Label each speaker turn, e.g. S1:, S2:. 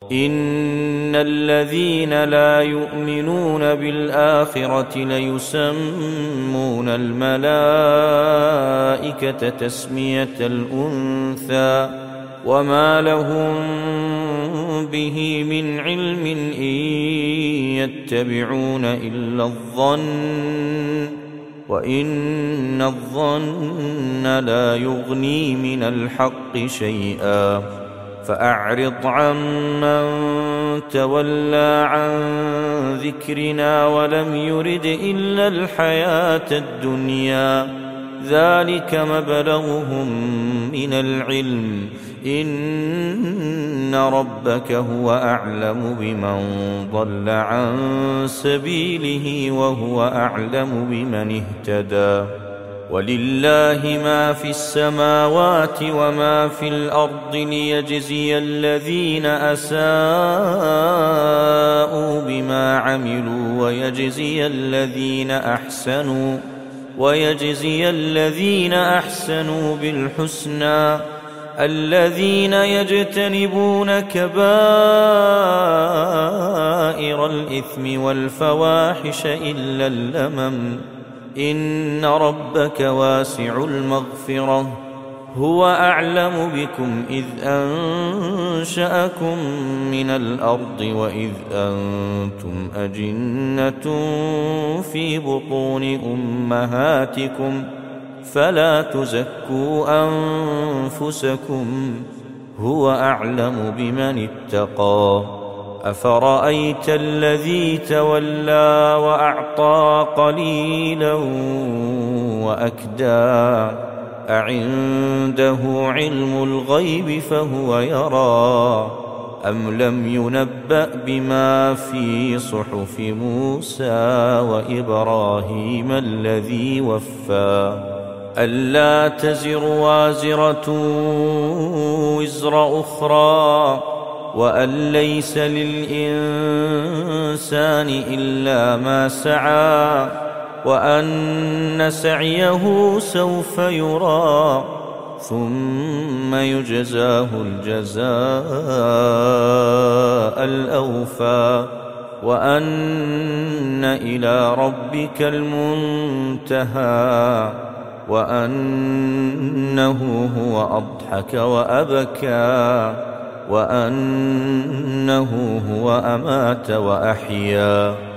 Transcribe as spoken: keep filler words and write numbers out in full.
S1: إن الذين لا يؤمنون بالآخرة ليسمون الملائكة تسمية الأنثى وما لهم به من علم إن يتبعون إلا الظن وإن الظن لا يغني من الحق شيئا فأعرض عمن تولى عن ذكرنا ولم يرد إلا الحياة الدنيا ذلك مبلغهم من العلم إن ربك هو أعلم بمن ضل عن سبيله وهو أعلم بمن اهتدى ولله ما في السماوات وما في الأرض ليجزي الذين أساءوا بما عملوا ويجزي الذين أحسنوا ويجزي الذين أحسنوا بالحسنى الذين يجتنبون كبائر الإثم والفواحش إلا اللمم إن ربك واسع المغفرة هو أعلم بكم إذ أنشأكم من الأرض وإذ أنتم أجنة في بطون أمهاتكم فلا تزكوا أنفسكم هو أعلم بمن اتقى أفرأيت الذي تولى وأعطى قليلا وأكدى أعنده علم الغيب فهو يرى أم لم ينبأ بما في صحف موسى وإبراهيم الذي وفى ألا تزر وازرة وزر أخرى وأن ليس للإنسان إلا ما سعى وأن سعيه سوف يرى ثم يجزاه الجزاء الأوفى وأن إلى ربك المنتهى وأنه هو أضحك وأبكى وأنه هو أمات وأحيا